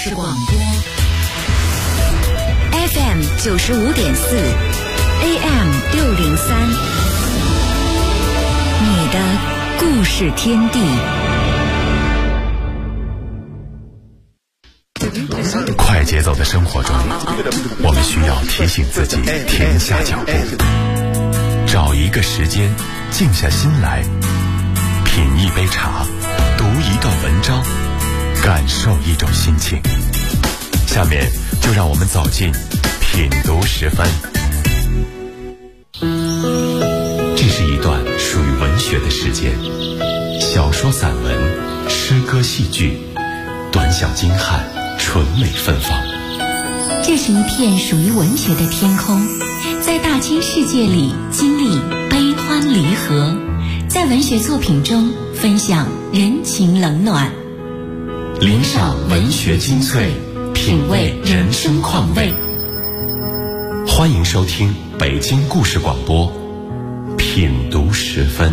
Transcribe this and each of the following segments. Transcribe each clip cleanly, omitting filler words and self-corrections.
事广播 FM 95.4 AM 603，你的故事天地。 快节奏的生活中，我们需要提醒自己停下脚步，找一个时间静下心来，品一杯茶，读一段文章，感受一种心情。下面就让我们走进品读10分。这是一段属于文学的时间，小说、散文、诗歌、戏剧，短小精悍，纯美芬芳。 这是一片属于文学的天空，在大千世界里经历悲欢离合，在文学作品中分享人情冷暖， 领赏文学精粹，品味人生况味。欢迎收听北京故事广播品读10分。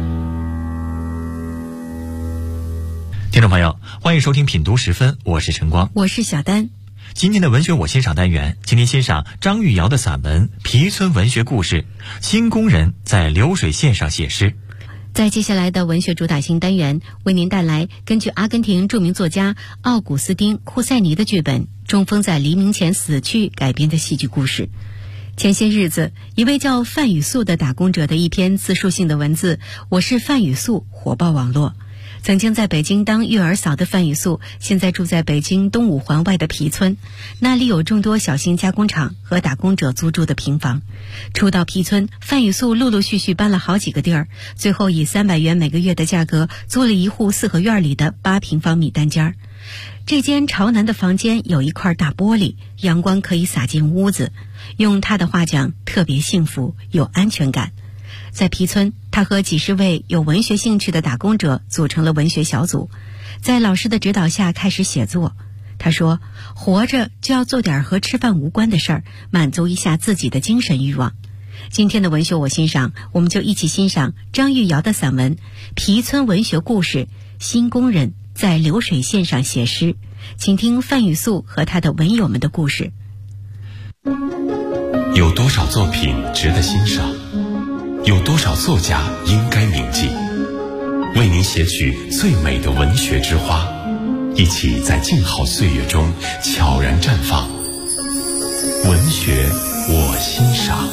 听众朋友，欢迎收听品读10分，我是陈光， 我是小丹。 今天的文学我欣赏单元，请您欣赏张玉瑶的散文《皮村文学故事》，新工人在流水线上写诗。 在接下来的文学主打新单元，为您带来根据阿根廷著名作家奥古斯丁·库塞尼的剧本《中风在黎明前死去》改编的戏剧故事。前些日子，一位叫范雨素的打工者的一篇自述性的文字“我是范雨素”火爆网络。曾经在北京当育儿嫂的范雨素，现在住在北京东五环外的皮村，那里有众多小型加工厂和打工者租住的平房。初到皮村，范雨素陆陆续续搬了好几个地儿，最后以300元每个月的价格租了一户4合院里的8平方米单间。这间朝南的房间有一块大玻璃，阳光可以洒进屋子，用他的话讲，特别幸福，有安全感。在皮村，他和几十位有文学兴趣的打工者组成了文学小组，在老师的指导下开始写作。他说，活着就要做点和吃饭无关的事儿，满足一下自己的精神欲望。今天的文学我欣赏，我们就一起欣赏张玉瑶的散文《皮村文学故事》，新工人在流水线上写诗。请听范雨素和他的文友们的故事。 有多少作品值得欣赏？有多少作家应该铭记？为您写取最美的文学之花，一起在静好岁月中悄然绽放。文学我欣赏。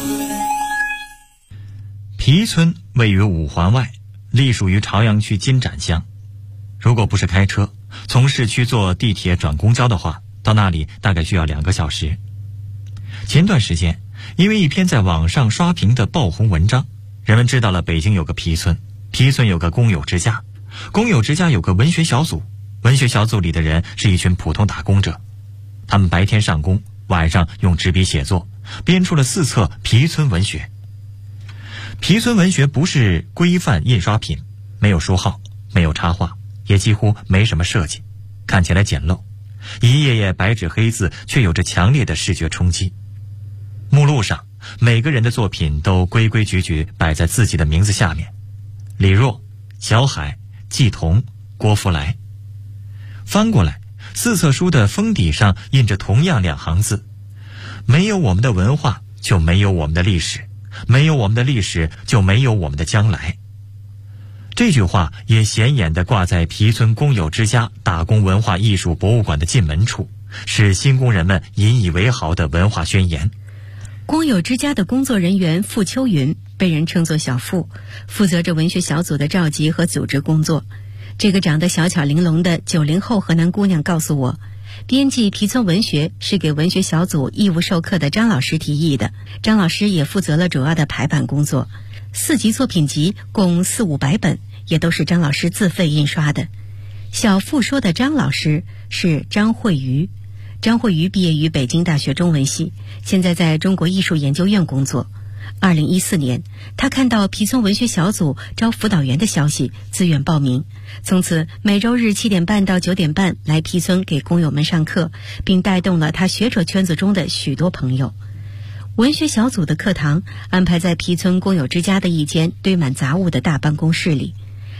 皮村位于5环外，隶属于朝阳区金盏乡。如果不是开车，从市区坐地铁转公交的话，到那里大概需要2个小时。前段时间，因为一篇在网上刷屏的爆红文章，人们知道了北京有个皮村，皮村有个工友之家，工友之家有个文学小组，文学小组里的人是一群普通打工者，他们白天上工，晚上用纸笔写作，编出了4册皮村文学。皮村文学不是规范印刷品，没有书号，没有插画，也几乎没什么设计，看起来简陋，一页页白纸黑字却有着强烈的视觉冲击。目录上每个人的作品都规规矩矩摆在自己的名字下面，李若、小海、季童、郭福来。翻过来，4册书的封底上印着同样2行字：没有我们的文化，就没有我们的历史；没有我们的历史，就没有我们的将来。这句话也显眼地挂在皮村工友之家打工文化艺术博物馆的进门处，是新工人们引以为豪的文化宣言。 工友之家的工作人员傅秋云被人称作小傅，负责着文学小组的召集和组织工作。这个长得小巧玲珑的90后河南姑娘告诉我，编辑皮村文学是给文学小组义务授课的张老师提议的，张老师也负责了主要的排版工作。4集作品集共400-500本，也都是张老师自费印刷的。小傅说的张老师是张慧瑜，张慧瑜毕业于北京大学中文系，现在在中国艺术研究院工作。2014年，他看到皮村文学小组招辅导员的消息，自愿报名。从此每周日7点半到9点半来皮村给工友们上课，并带动了他学者圈子中的许多朋友。文学小组的课堂安排在皮村工友之家的一间堆满杂物的大办公室里。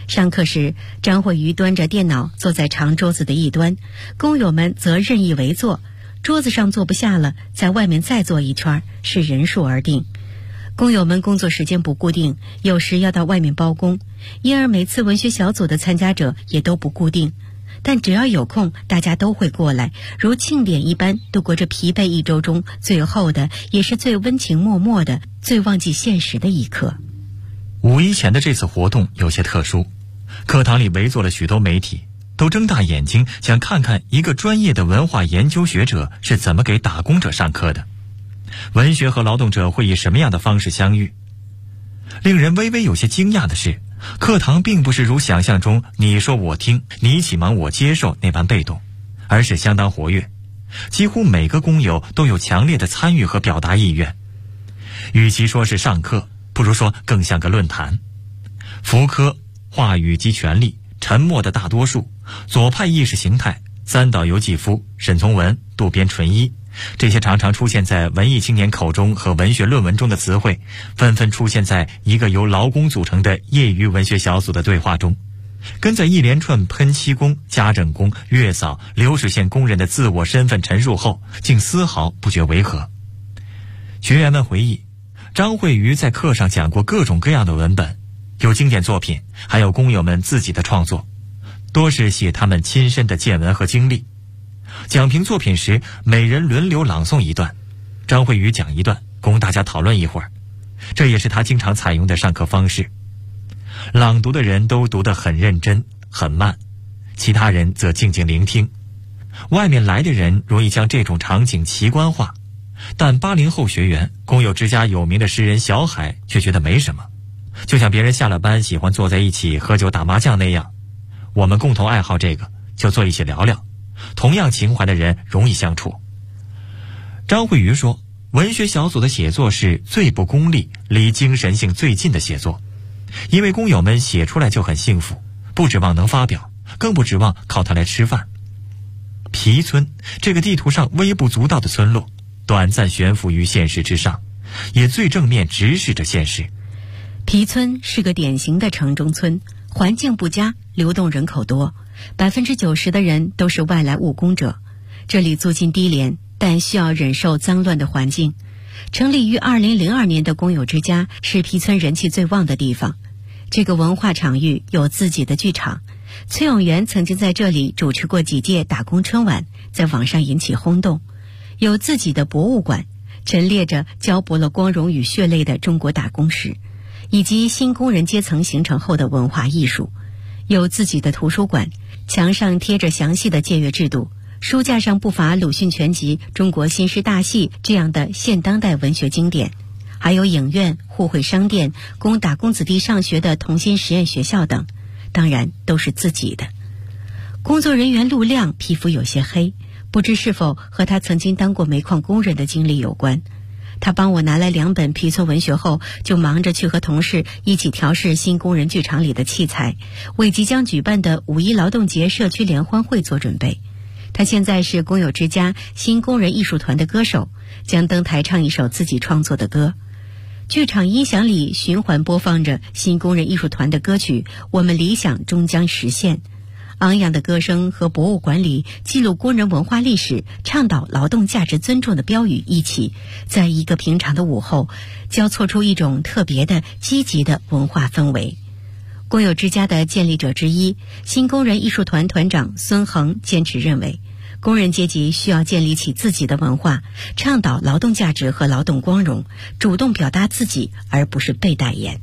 上课时，张慧瑜端着电脑坐在长桌子的一端，工友们则任意围坐，桌子上坐不下了，在外面再坐一圈，视人数而定。工友们工作时间不固定，有时要到外面包工，因而每次文学小组的参加者也都不固定。但只要有空，大家都会过来，如庆典一般度过这疲惫一周中最后的，也是最温情脉脉的、最忘记现实的一刻。 五一前的这次活动有些特殊，课堂里围坐了许多媒体，都睁大眼睛想看看一个专业的文化研究学者是怎么给打工者上课的。文学和劳动者会以什么样的方式相遇？令人微微有些惊讶的是，课堂并不是如想象中你说我听，你启蒙我接受那般被动，而是相当活跃，几乎每个工友都有强烈的参与和表达意愿。与其说是上课，不如说更像个论坛。福柯、话语及权力、沉默的大多数、左派意识形态、三岛由纪夫、沈从文、渡边淳一，这些常常出现在文艺青年口中和文学论文中的词汇，纷纷出现在一个由劳工组成的业余文学小组的对话中，跟在一连串喷漆工、家政工、月嫂、流水线工人的自我身份陈述后，竟丝毫不觉违和。学员们回忆，张慧瑜在课上讲过各种各样的文本，有经典作品，还有工友们自己的创作，多是写他们亲身的见闻和经历。讲评作品时，每人轮流朗诵一段，张慧瑜讲一段，供大家讨论一会儿。这也是他经常采用的上课方式。朗读的人都读得很认真、很慢，其他人则静静聆听。外面来的人容易将这种场景奇观化，但80后学员、工友之家有名的诗人小海却觉得没什么，就像别人下了班喜欢坐在一起喝酒打麻将那样，我们共同爱好这个，就坐一起聊聊。同样情怀的人容易相处。张慧瑜说，文学小组的写作是最不功利、离精神性最近的写作，因为工友们写出来就很幸福，不指望能发表，更不指望靠它来吃饭。皮村这个地图上微不足道的村落，短暂悬浮于现实之上，也最正面直视着现实。 皮村是个典型的城中村，环境不佳，流动人口多，90%的人都是外来务工者。这里租金低廉，但需要忍受脏乱的环境。成立于2002年的工友之家是皮村人气最旺的地方。这个文化场域有自己的剧场，崔永元曾经在这里主持过几届打工春晚，在网上引起轰动。有自己的博物馆，陈列着浇泊了光荣与血泪的中国打工史，以及新工人阶层形成后的文化艺术。有自己的图书馆，墙上贴着详细的借阅制度，书架上不乏鲁迅全集、中国新诗大戏这样的现当代文学经典，还有影院、互惠商店、供打工子弟上学的同心实验学校等，当然都是自己的。工作人员陆亮皮肤有些黑，不知是否和他曾经当过煤矿工人的经历有关。他帮我拿来2本皮村文学后，就忙着去和同事一起调试新工人剧场里的器材，为即将举办的五一劳动节社区联欢会做准备。他现在是工友之家新工人艺术团的歌手，将登台唱一首自己创作的歌。剧场音响里循环播放着新工人艺术团的歌曲《我们理想终将实现》。昂扬的歌声和博物馆里记录工人文化历史、倡导劳动价值尊重的标语一起，在一个平常的午后，交错出一种特别的、积极的文化氛围。工友之家的建立者之一、新工人艺术团团长孙恒坚持认为，工人阶级需要建立起自己的文化，倡导劳动价值和劳动光荣，主动表达自己，而不是被代言。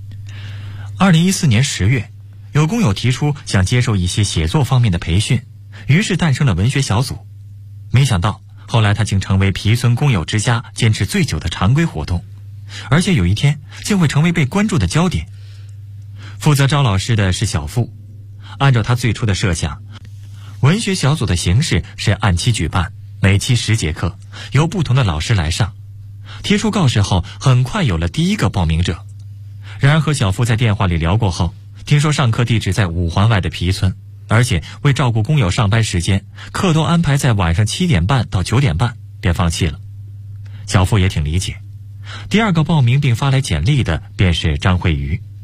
2014年10月，有工友提出想接受一些写作方面的培训，于是诞生了文学小组。没想到后来他竟成为皮村工友之家坚持最久的常规活动，而且有一天竟会成为被关注的焦点。负责招老师的是小付，按照他最初的设想，文学小组的形式是按期举办，每期10节课，由不同的老师来上。贴出告示后，很快有了第一个报名者。然而和小付在电话里聊过后，听说上课地址在5环外的皮村，而且为照顾工友上班时间，课都安排在晚上7点半到9点半，便放弃了。小付也挺理解。第二个报名并发来简历的便是张慧瑜。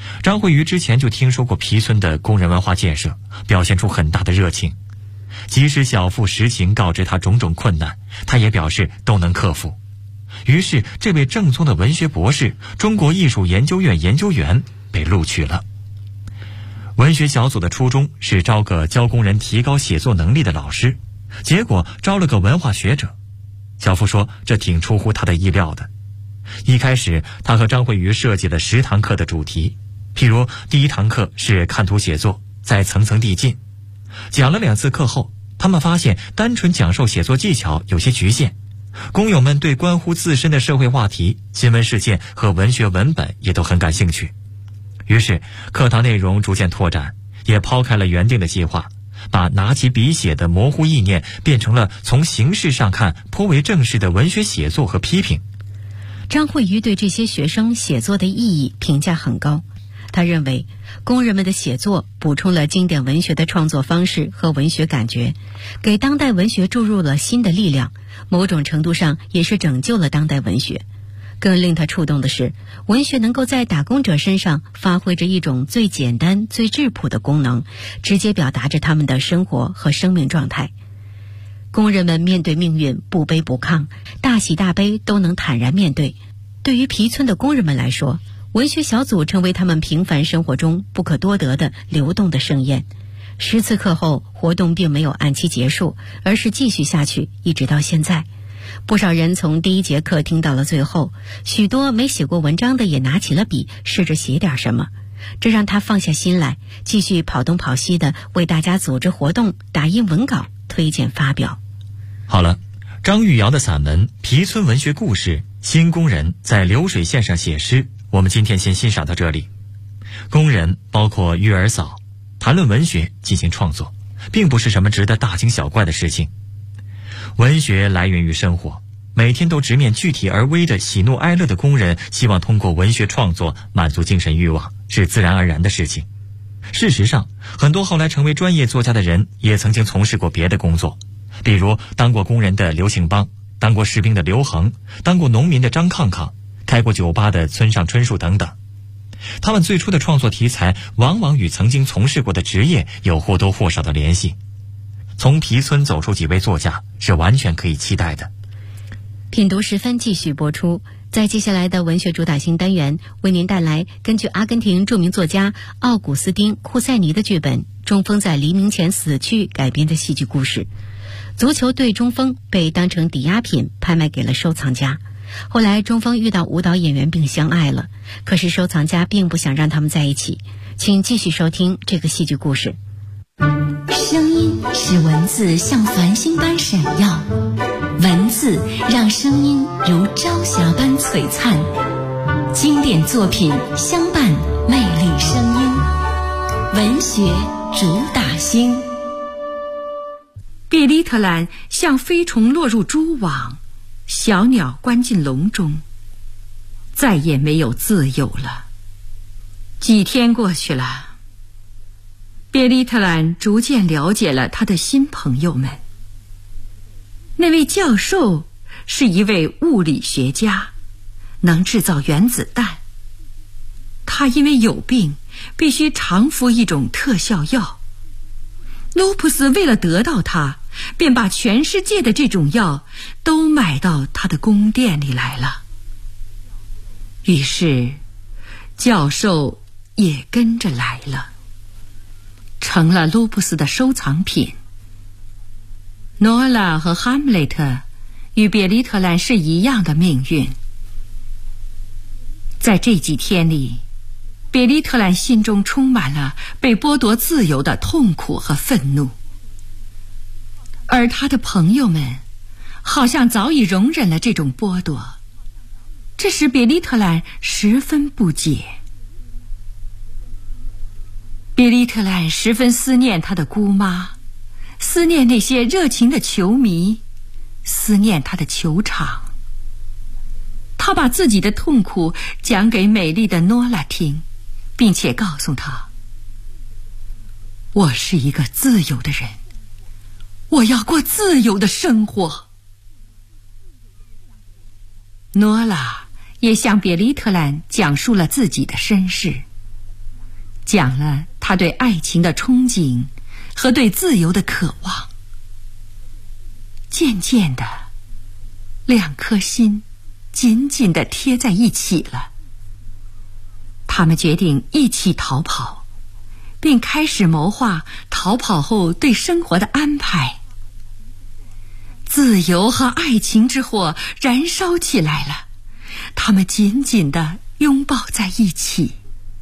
张慧瑜之前就听说过皮村的工人文化建设，表现出很大的热情。即使小腹实情告知他种种困难，他也表示都能克服。于是这位正宗的文学博士、中国艺术研究院研究员被录取了。文学小组的初衷是招个教工人提高写作能力的老师，结果招了个文化学者。小付说这挺出乎他的意料的。一开始他和张慧瑜设计了10堂课的主题，譬如第1堂课是看图写作，再层层递进。讲了2次课后，他们发现单纯讲授写作技巧有些局限，工友们对关乎自身的社会话题、新闻事件和文学文本也都很感兴趣。于是课堂内容逐渐拓展，也抛开了原定的计划，把拿起笔写的模糊意念变成了从形式上看颇为正式的文学写作和批评。 张慧瑜对这些学生写作的意义评价很高，他认为工人们的写作补充了经典文学的创作方式和文学感觉，给当代文学注入了新的力量，某种程度上也是拯救了当代文学。更令他触动的是，文学能够在打工者身上发挥着一种最简单、最质朴的功能，直接表达着他们的生活和生命状态。工人们面对命运不卑不亢，大喜大悲都能坦然面对。对于皮村的工人们来说，文学小组成为他们平凡生活中不可多得的流动的盛宴。10次课后，活动并没有按期结束，而是继续下去，一直到现在。不少人从第1节课听到了最后，许多没写过文章的也拿起了笔，试着写点什么。这让他放下心来，继续跑东跑西的为大家组织活动、打印文稿、推荐发表。 好了，张玉瑶的散文《皮村文学故事》，新工人在流水线上写诗，我们今天先欣赏到这里。工人包括育儿嫂，谈论文学进行创作，并不是什么值得大惊小怪的事情。文学来源于生活，每天都直面具体而微的喜怒哀乐的工人，希望通过文学创作满足精神欲望，是自然而然的事情。事实上，很多后来成为专业作家的人也曾经从事过别的工作，比如当过工人的刘庆邦，当过士兵的刘恒，当过农民的张抗抗，开过酒吧的村上春树等等。他们最初的创作题材往往与曾经从事过的职业有或多或少的联系。从皮村走出几位作家是完全可以期待的。 品读10分继续播出，在接下来的文学主打新单元，为您带来根据阿根廷著名作家奥古斯丁·库塞尼的剧本《中锋在黎明前死去》改编的戏剧故事。足球队中锋被当成抵押品拍卖给了收藏家，后来中锋遇到舞蹈演员并相爱了，可是收藏家并不想让他们在一起。请继续收听这个戏剧故事。 声音使文字像繁星般闪耀，文字让声音如朝霞般璀璨。经典作品相伴，魅力声音，文学主打星。 比利特兰像飞虫落入蛛网，小鸟关进笼中，再也没有自由了。几天过去了，别利特兰逐渐了解了他的新朋友们。那位教授是一位物理学家，能制造原子弹。他因为有病，必须常服一种特效药。卢普斯为了得到它，便把全世界的这种药都买到他的宫殿里来了。于是教授也跟着来了，成了卢普斯的收藏品。诺拉和哈姆雷特与别利特兰是一样的命运。在这几天里，别利特兰心中充满了被剥夺自由的痛苦和愤怒，而他的朋友们好像早已容忍了这种剥夺，这使别利特兰十分不解。别利特兰十分思念他的姑妈，思念那些热情的球迷，思念他的球场。他把自己的痛苦讲给美丽的诺拉听，并且告诉他：我是一个自由的人，我要过自由的生活。诺拉也向别利特兰讲述了自己的身世。 讲了他对爱情的憧憬和对自由的渴望。渐渐的，两颗心紧紧地贴在一起了。他们决定一起逃跑，并开始谋划逃跑后对生活的安排。自由和爱情之火燃烧起来了，他们紧紧地拥抱在一起。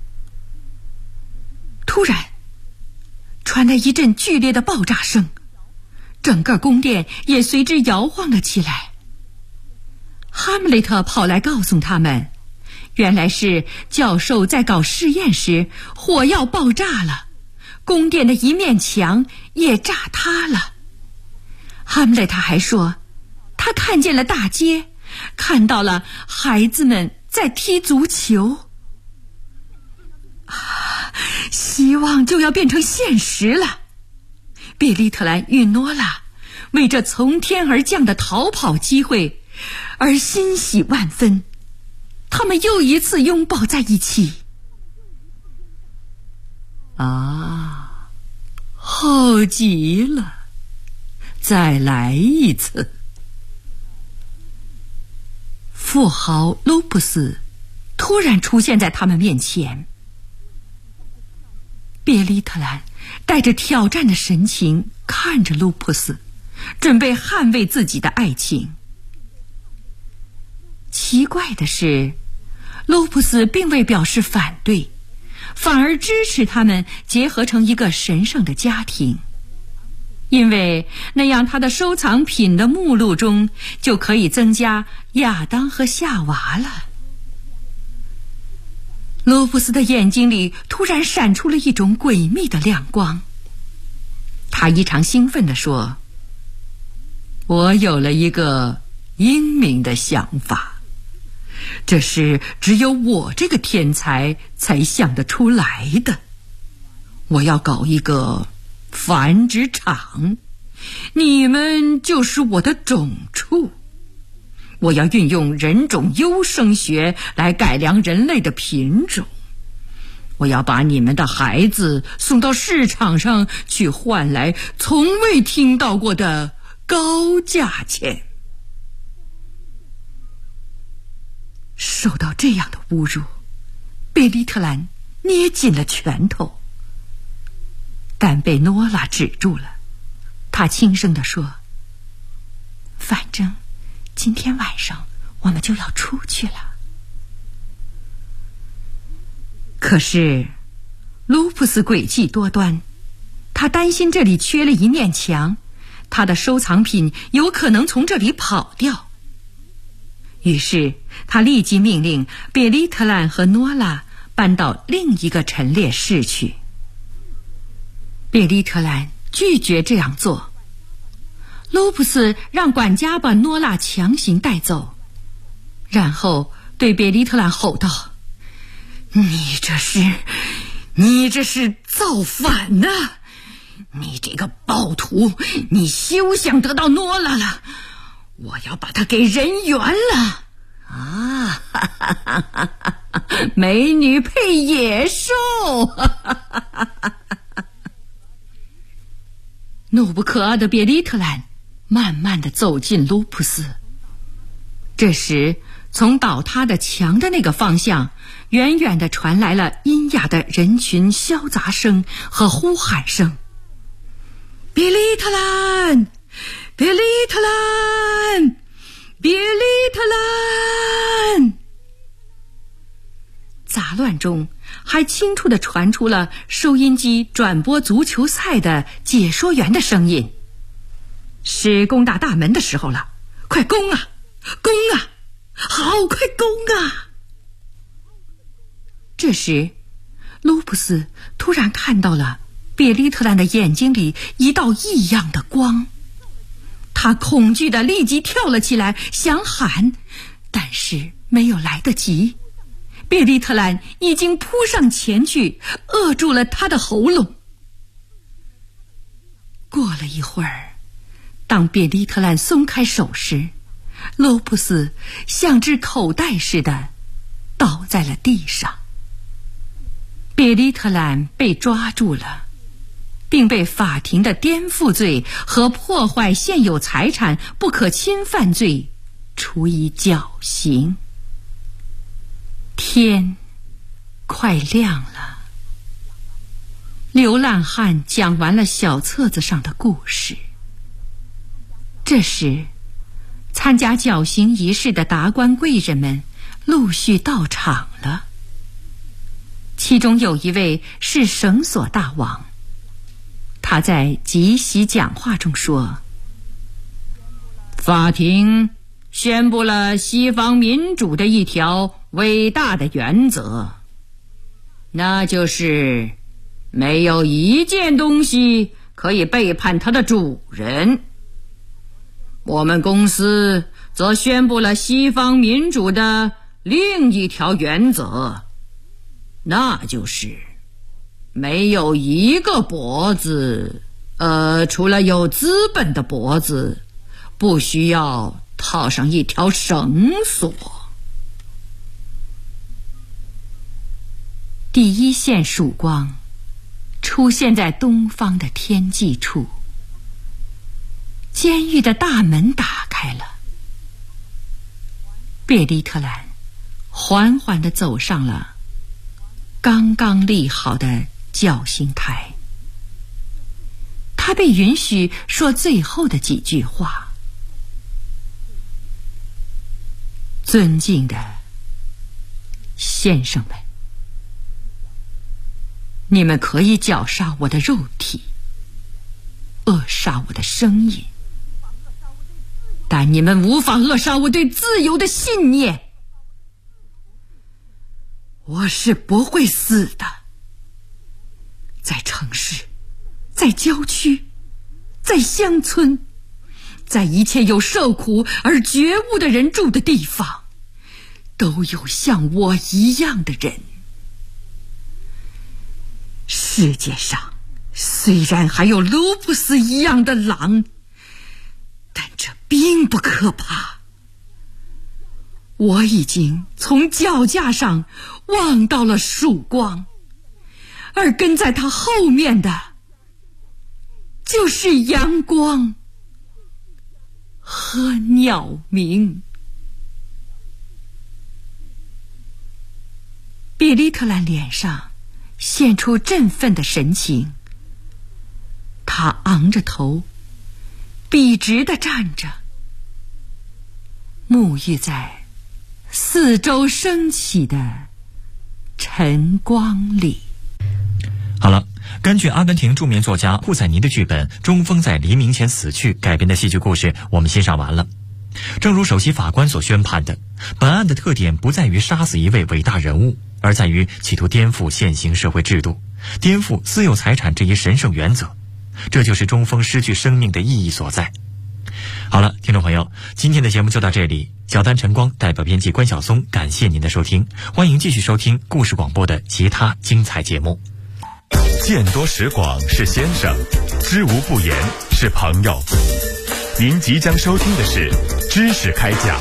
突然，传来一阵剧烈的爆炸声，整个宫殿也随之摇晃了起来。哈姆雷特跑来告诉他们，原来是教授在搞实验时火药爆炸了，宫殿的一面墙也炸塌了。哈姆雷特还说，他看见了大街，看到了孩子们在踢足球。希望就要变成现实了。别利特兰与诺拉为这从天而降的逃跑机会而欣喜万分，他们又一次拥抱在一起。好极了，再来一次。富豪卢普斯突然出现在他们面前。别利特兰带着挑战的神情看着卢普斯，准备捍卫自己的爱情。奇怪的是，卢普斯并未表示反对，反而支持他们结合成一个神圣的家庭，因为那样他的收藏品的目录中就可以增加亚当和夏娃了。卢普斯的眼睛里突然闪出了一种诡秘的亮光，他异常兴奋地说，我有了一个英明的想法，这是只有我这个天才才想得出来的。我要搞一个繁殖场，你们就是我的种畜。我要运用人种优生学来改良人类的品种。我要把你们的孩子送到市场上去，换来从未听到过的高价钱。受到这样的侮辱，贝利特兰捏紧了拳头，但被诺拉止住了。他轻声地说，反正今天晚上我们就要出去了。可是卢普斯诡计多端，他担心这里缺了一面墙，他的收藏品有可能从这里跑掉。于是他立即命令别利特兰和诺拉搬到另一个陈列室去。别利特兰拒绝这样做，卢普斯让管家把诺拉强行带走，然后对别利特兰吼道，你这是造反啊！你这个暴徒，你休想得到诺拉了，我要把他给人猿了美女配野兽怒不可遏的别利特兰慢慢地走进卢普斯。这时从倒塌的墙的那个方向远远地传来了阴哑的人群嘈杂声和呼喊声，别利特兰，别利特兰，别利特兰！杂乱中还清楚地传出了收音机转播足球赛的解说员的声音，是攻打大门的时候了，快攻啊，攻啊，好，快攻啊！这时卢普斯突然看到了别利特兰的眼睛里一道异样的光，他恐惧地立即跳了起来，想喊，但是没有来得及，别利特兰已经扑上前去，扼住了他的喉咙。过了一会儿，当别利特兰松开手时，罗普斯像只口袋似的倒在了地上。 别利特兰被抓住了，并被法庭的颠覆罪和破坏现有财产不可侵犯罪处以绞刑。天快亮了，流浪汉讲完了小册子上的故事。这时，参加绞刑仪式的达官贵人们陆续到场了。其中有一位是绳索大王，他在即席讲话中说：法庭宣布了西方民主的一条伟大的原则，那就是没有一件东西可以背叛它的主人。我们公司则宣布了西方民主的另一条原则，那就是没有一个脖子，除了有资本的脖子，不需要套上一条绳索。第一线曙光出现在东方的天际处，监狱的大门打开了。别利特兰缓缓地走上了刚刚立好的绞刑台，他被允许说最后的几句话。尊敬的先生们，你们可以绞杀我的肉体，扼杀我的声音，但你们无法扼杀我对自由的信念。我是不会死的，在城市，在郊区，在乡村，在一切有受苦而觉悟的人住的地方，都有像我一样的人。世界上虽然还有卢布斯一样的狼，但这并不可怕。我已经从脚架上望到了曙光，而跟在它后面的就是阳光和鸟鸣。比利特兰脸上现出振奋的神情，他昂着头，笔直地站着，沐浴在四周升起的晨光里。 好了，根据阿根廷著名作家库塞尼的剧本《中锋在黎明前死去》改编的戏剧故事我们欣赏完了。正如首席法官所宣判的，本案的特点不在于杀死一位伟大人物，而在于企图颠覆现行社会制度，颠覆私有财产这一神圣原则。这就是中锋失去生命的意义所在。好了，听众朋友，今天的节目就到这里。小丹晨光代表编辑关晓松，感谢您的收听，欢迎继续收听故事广播的其他精彩节目。 见多识广是先生，知无不言是朋友。您即将收听的是知识开讲。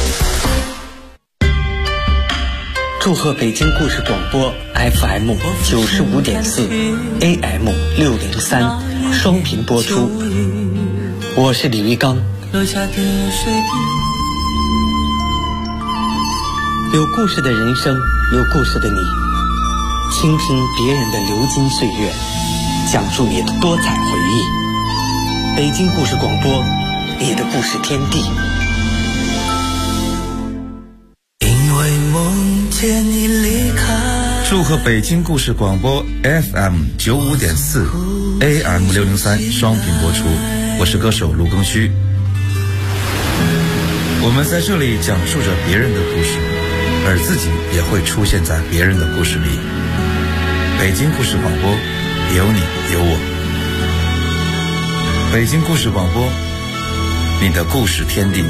祝贺北京故事广播 FM 95.4 AM 603双频播出，我是李玉刚。有故事的人生，有故事的你，倾听别人的流金岁月，讲述你的多彩回忆。北京故事广播，你的故事天地。 因为梦见你离开。 祝贺北京故事广播 FM 95.4 AM 603双频播出，我是歌手卢庚戌。我们在这里讲述着别人的故事，而自己也会出现在别人的故事里。北京故事广播，有你有我。北京故事广播，你的故事天地。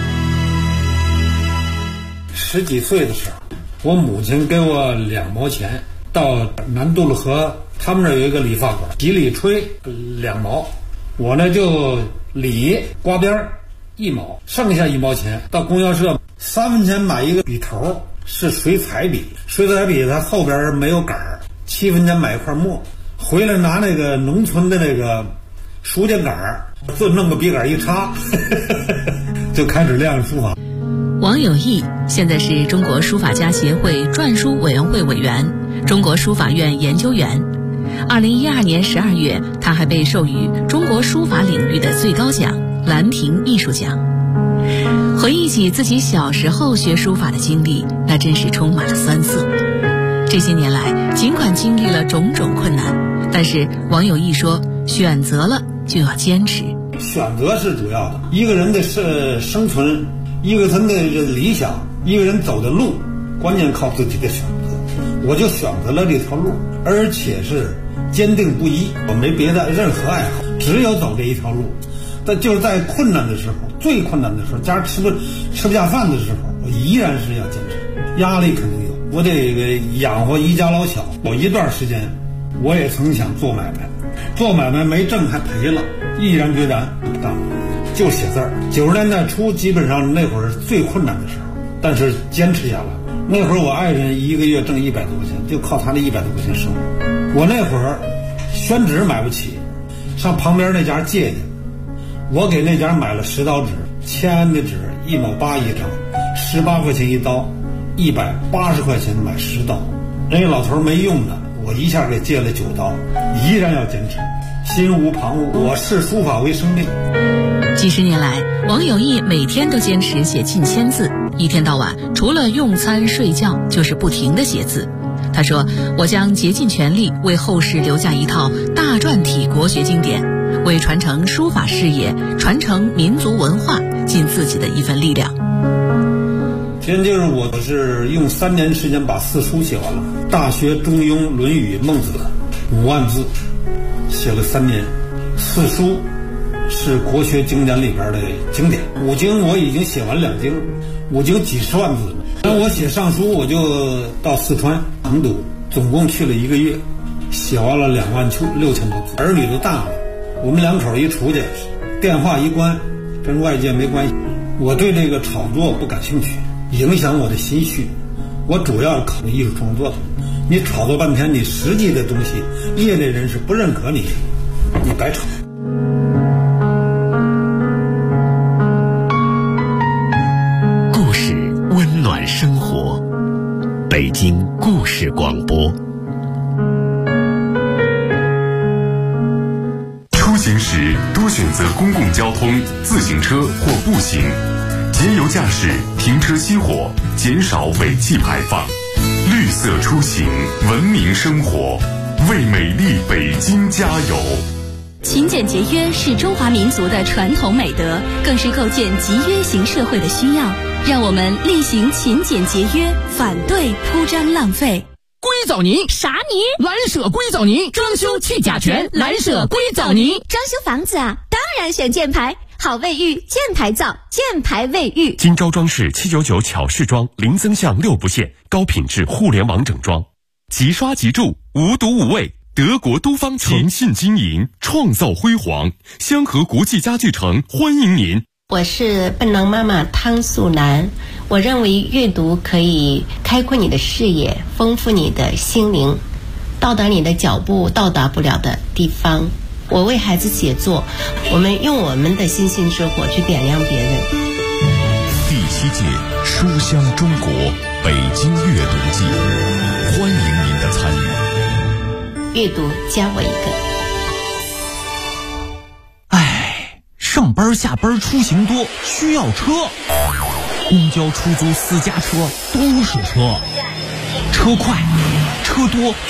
10几岁的时候，我母亲给我2毛钱，到南渡路河，他们那有一个理发馆，几里吹2毛，我呢就理刮边1毛，剩下1毛钱到供销社3分钱买一个笔头，是水彩笔，水彩笔它后边没有杆儿， 7分钱买一块墨，回来拿那个农村的那个书架杆儿，就弄个笔杆一插，就开始练书法。 王有义现在是中国书法家协会篆书委员会委员、中国书法院研究员。2012年12月，他还被授予中国书法领域的最高奖兰亭艺术奖。回忆起自己小时候学书法的经历，那真是充满了酸涩。这些年来，尽管经历了种种困难，但是王有义说，选择了就要坚持。 选择是主要的，一个人的生存，一个人的理想，一个人走的路，关键靠自己的选择。我就选择了这条路，而且是坚定不移，我没别的任何爱好，只有走这一条路。但就是在困难的时候，最困难的时候，家吃不下饭的时候，我依然是要坚持。压力肯定有，我得养活一家老小。有一段时间，我也曾想做买卖，做买卖没挣还赔了，毅然决然不干，就写字儿。90年代初，基本上那会儿最困难的时候，但是坚持下来。那会儿我爱人一个月挣100多块钱，就靠他的100多块钱生活。我那会儿宣纸买不起，上旁边那家借去，我给那家买了10刀纸，签的纸1毛8一张，18块钱一刀，180块钱买10刀。人家老头没用的，我一下给借了9刀，依然要坚持，心无旁骛。我视书法为生命。 几十年来，王有义每天都坚持写近1000字，一天到晚除了用餐睡觉就是不停地写字。他说，我将竭尽全力为后世留下一套大篆体国学经典，为传承书法事业、传承民族文化尽自己的一份力量。 先就是我是用3年时间把4书写完了，《大学》《中庸》《论语》《孟子》5万字，写了3年。4书是国学经典里边的经典，5经我已经写完2经，5经几十万字。然后我写上书，我就到四川成都，总共去了1个月，写完了26000多字。儿女都大了，我们2口一出去，电话一关，跟外界没关系。我对这个炒作不感兴趣，影响我的心绪。我主要考虑艺术创作的。你炒作半天，你实际的东西，业内人士不认可你，你白炒。 故事温暖生活，北京故事广播。出行时多选择公共交通、自行车或步行，节油驾驶，停车熄火，减少尾气排放。绿色出行，文明生活，为美丽北京加油。 勤俭节约是中华民族的传统美德，更是构建集约型社会的需要。让我们厉行勤俭节约，反对铺张浪费。 硅藻泥啥泥？ 蓝舍硅藻泥，装修去甲醛，蓝舍硅藻泥。 装修房子啊，当然选箭牌，好卫浴，箭牌造，箭牌卫浴。 金招装饰799巧饰装，零增项6不限，高品质互联网整装，即刷即住，无毒无味。德国都方诚信经营，创造辉煌。香河国际家具城欢迎您。 我是笨狼妈妈汤素楠。我认为阅读可以开阔你的视野，丰富你的心灵，到达你的脚步到达不了的地方。我为孩子写作，我们用我们的星星之火去点亮别人。 第7届书香中国北京阅读季，欢迎您的参与。 阅读加我一个。 上班下班出行多，需要车，公交、出租、私家车都是车，车快车多。